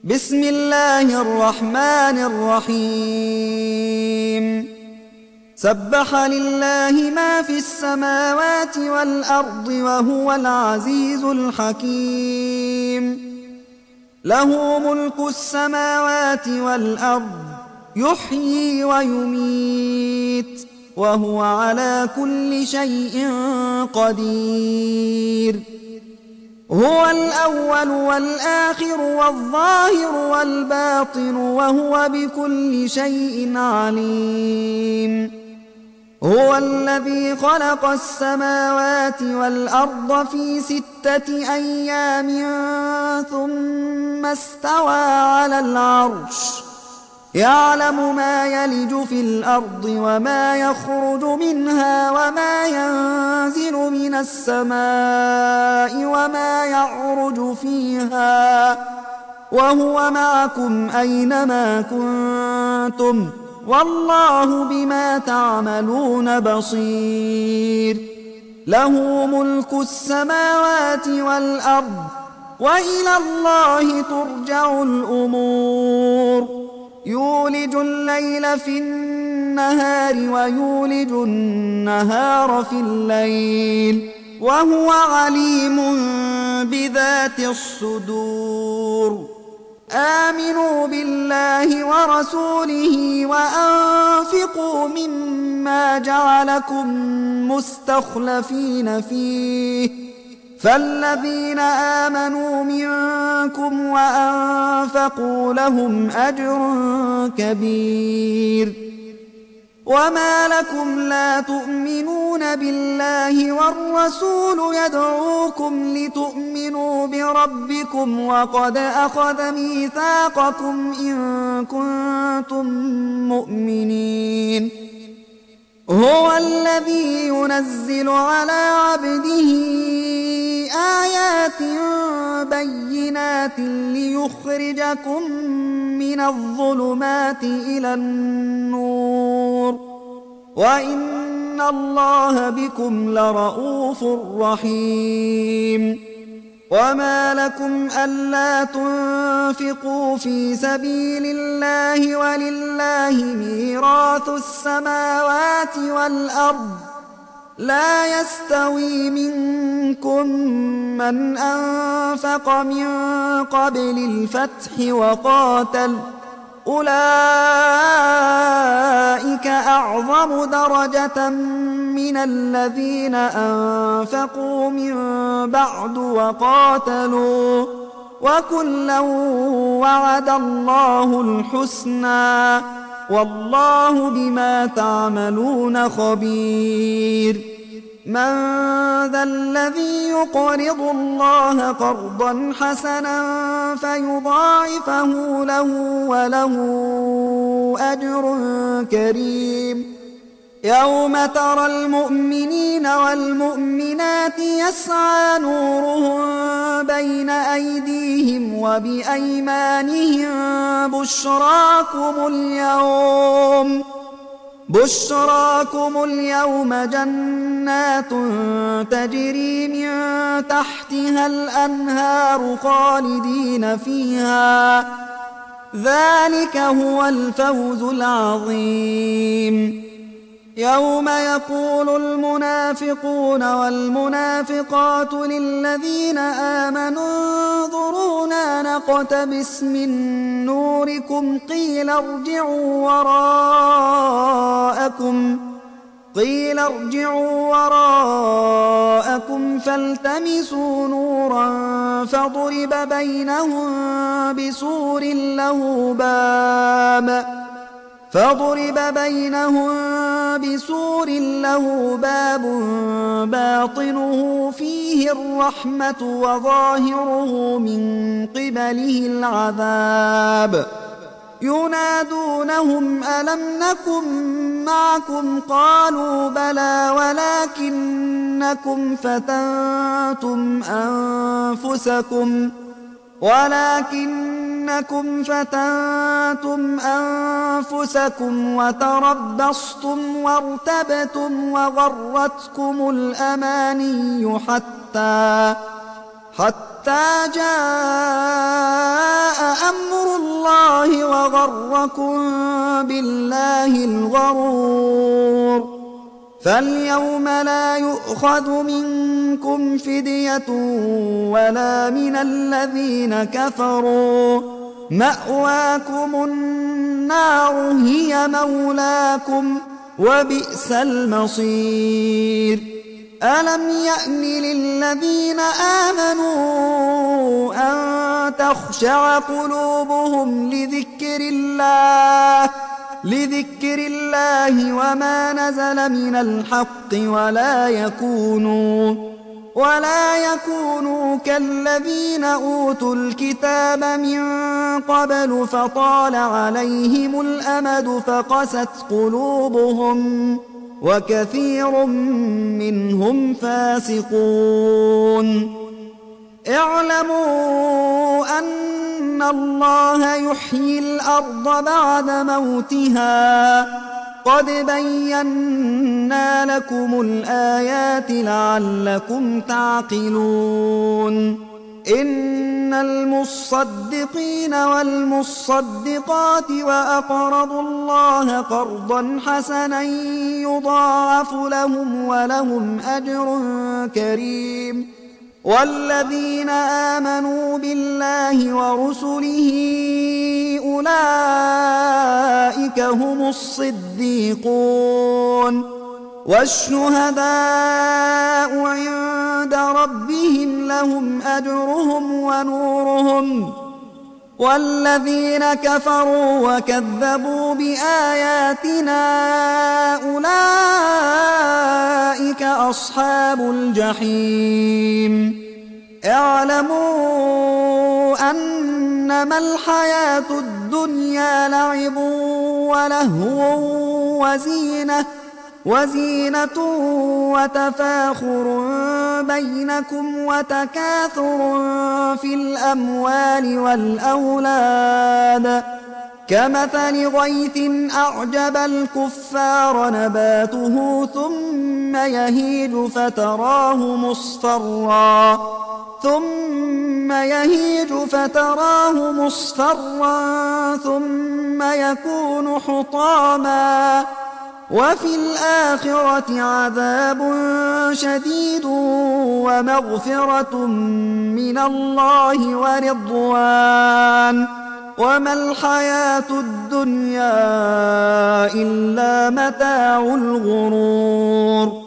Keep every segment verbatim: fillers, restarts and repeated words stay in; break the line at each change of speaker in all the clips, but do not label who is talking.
بسم الله الرحمن الرحيم سبح لله ما في السماوات والأرض وهو العزيز الحكيم له ملك السماوات والأرض يحيي ويميت وهو على كل شيء قدير هو الأول والآخر والظاهر والباطن وهو بكل شيء عليم هو الذي خلق السماوات والأرض في ستة أيام ثم استوى على العرش يعلم ما يلج في الأرض وما يخرج منها وما ينزل من السماء وما يعرج فيها وهو معكم أينما كنتم والله بما تعملون بصير له ملك السماوات والأرض وإلى الله ترجع الأمور يولج الليل في النهار ويولج النهار في الليل وهو عليم بذات الصدور آمنوا بالله ورسوله وأنفقوا مما جعلكم مستخلفين فيه فالذين آمنوا منكم وأنفقوا لهم أجر كبير وما لكم لا تؤمنون بالله والرسول يدعوكم لتؤمنوا بربكم وقد أخذ ميثاقكم إن كنتم مؤمنين هو الذي ينزل على عبده آيات بينات ليخرجكم من الظلمات إلى النور وإن الله بكم لرءوف رحيم وما لكم ألا تنفقوا في سبيل الله ولله ميراث السماوات والأرض لا يستوي منكم من أنفق من قبل الفتح وقاتل أولئك أعظم درجة من الذين أنفقوا من بعد وقاتلوا وكلا وعد الله الحسنى والله بما تعملون خبير من ذا الذي يقرض الله قرضا حسنا فيضاعفه له وله أجر كريم يوم ترى المؤمنين والمؤمنات يسعى نورهم بين أيديهم وبأيمانهم بشراكم اليوم بشراكم اليوم جنات تجري من تحتها الأنهار خالدين فيها ذلك هو الفوز العظيم يوم يقول المنافقون والمنافقات للذين آمنوا انظرونا نقتبس من نوركم قيل ارجعوا وراءكم قيل ارجعوا وراءكم فالتمسوا نورا فضرب بينهم بسور له باب فضرب بينهم بسور له باب باطنه فيه الرحمة وظاهره من قبله العذاب ينادونهم ألم نكن معكم قالوا بلى ولكنكم فتنتم أنفسكم ولكنكم فتنتم أنفسكم وتربصتم وارتبتم وغرتكم الأماني حتى حتى جاء أمر الله وغركم بالله الغرور فاليوم لا يؤخذ منكم فدية ولا من الذين كفروا مأواكم النار هي مولاكم وبئس المصير ألم يأن للذين آمنوا أن تخشع قلوبهم لذكر الله لذكر الله وما نزل من الحق ولا يكونوا ولا يكونوا كالذين أوتوا الكتاب من قبل فطال عليهم الأمد فقست قلوبهم وكثير منهم فاسقون اعلموا أن الله يحيي الأرض بعد موتها قد بينا لكم الآيات لعلكم تعقلون إن المصدقين والمصدقات وأقرضوا الله قرضا حسنا يضاعف لهم ولهم أجر كريم والذين آمنوا بالله ورسله أولئك هم الصديقون والشهداء عند ربهم لهم أجرهم ونورهم والذين كفروا وكذبوا بآياتنا أولئك أصحاب الجحيم اعلموا أنما الحياة الدنيا لعب ولهو وزينة وزينة وتفاخر بينكم وتكاثر في الأموال والأولاد كمثل غيث أعجب الكفار نباته ثم يهيج فتراه مصفرا ثم يهيج فتراه مصفرا ثم يكون حطاما وفي الآخرة عذاب شديد ومغفرة من الله ورضوان وما الحياة الدنيا إلا متاع الغرور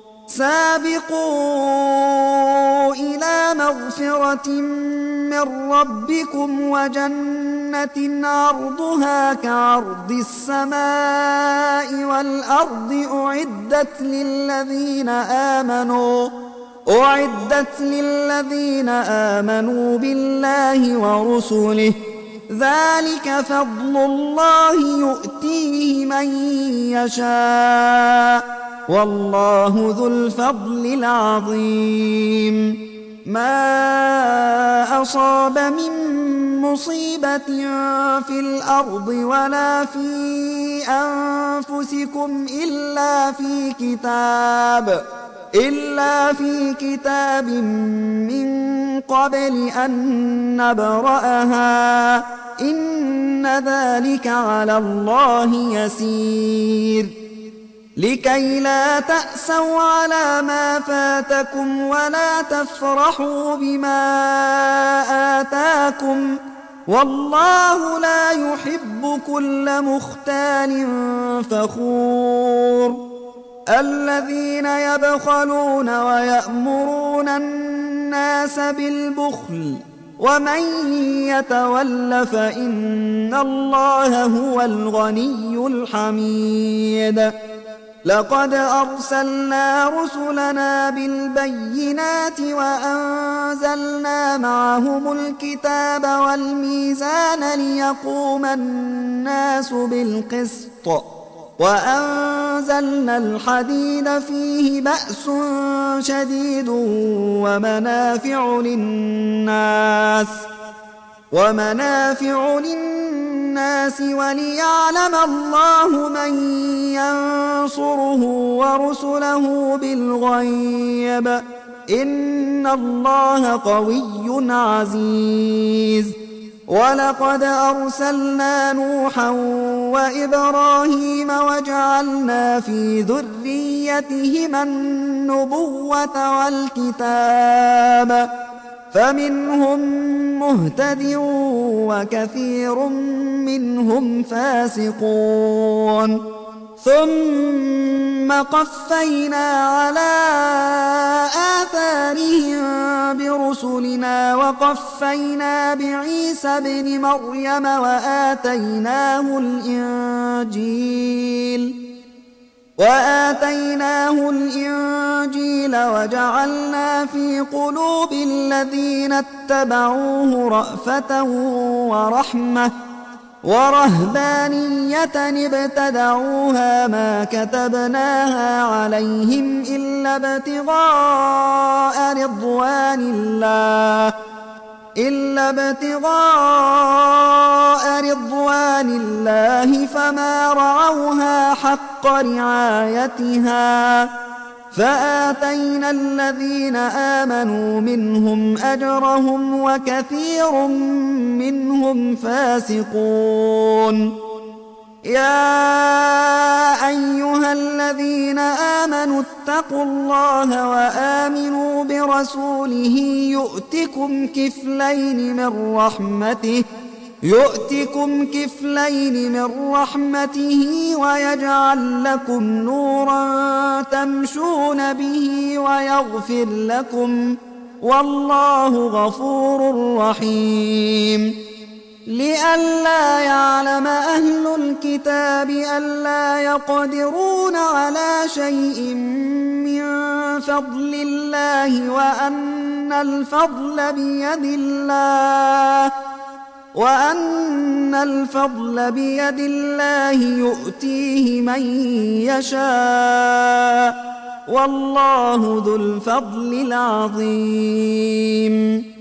سابقوا إلى مغفرة من ربكم وجنة عرضها كعرض السماء والأرض أعدت للذين آمنوا أعدت للذين آمنوا بالله ورسله ذلك فضل الله يؤتيه من يشاء والله ذو الفضل العظيم ما أصاب من مصيبة في الأرض ولا في أنفسكم إلا في كتاب إلا في كتاب من قبل أن نبرأها إن ذلك على الله يسير لكي لا تأسوا على ما فاتكم ولا تفرحوا بما آتاكم والله لا يحب كل مختال فخور الذين يبخلون ويأمرون الناس بالبخل ومن يتول فإن الله هو الغني الحميد لقد أرسلنا رسلنا بالبينات وأنزلنا معهم الكتاب والميزان ليقوم الناس بالقسط وأنزلنا الحديد فيه بأس شديد ومنافع للناس ومنافع للناس وليعلم الله من ينصره ورسله بالغيب إن الله قوي عزيز ولقد أرسلنا نوحا وإبراهيم وجعلنا في ذريتهما النبوة والكتاب فمنهم مهتد وكثير منهم فاسقون ثم قفينا على آثارهم برسلنا وقفينا بعيسى ابن مريم وآتيناه الإنجيل وآتيناه الإنجيل وجعلنا في قلوب الذين اتبعوه رأفة ورحمة ورهبانية ابتدعوها ما كتبناها عليهم إلا ابتغاء رضوان الله إلا ابتغاء رضوان الله فما رعوها حق رعايتها فآتينا الذين آمنوا منهم أجرهم وكثير منهم فاسقون يا أيها الذين آمنوا اتقوا الله وآمنوا برسوله يؤتكم كفلين من رحمته يؤتكم كفلين من رحمته ويجعل لكم نورا تمشون به ويغفر لكم والله غفور رحيم لئلا يعلم أهل الكتاب ألا يقدرون على شيء من فضل الله وأن الفضل بيد الله وأن الفضل بيد الله يؤتيه من يشاء والله ذو الفضل العظيم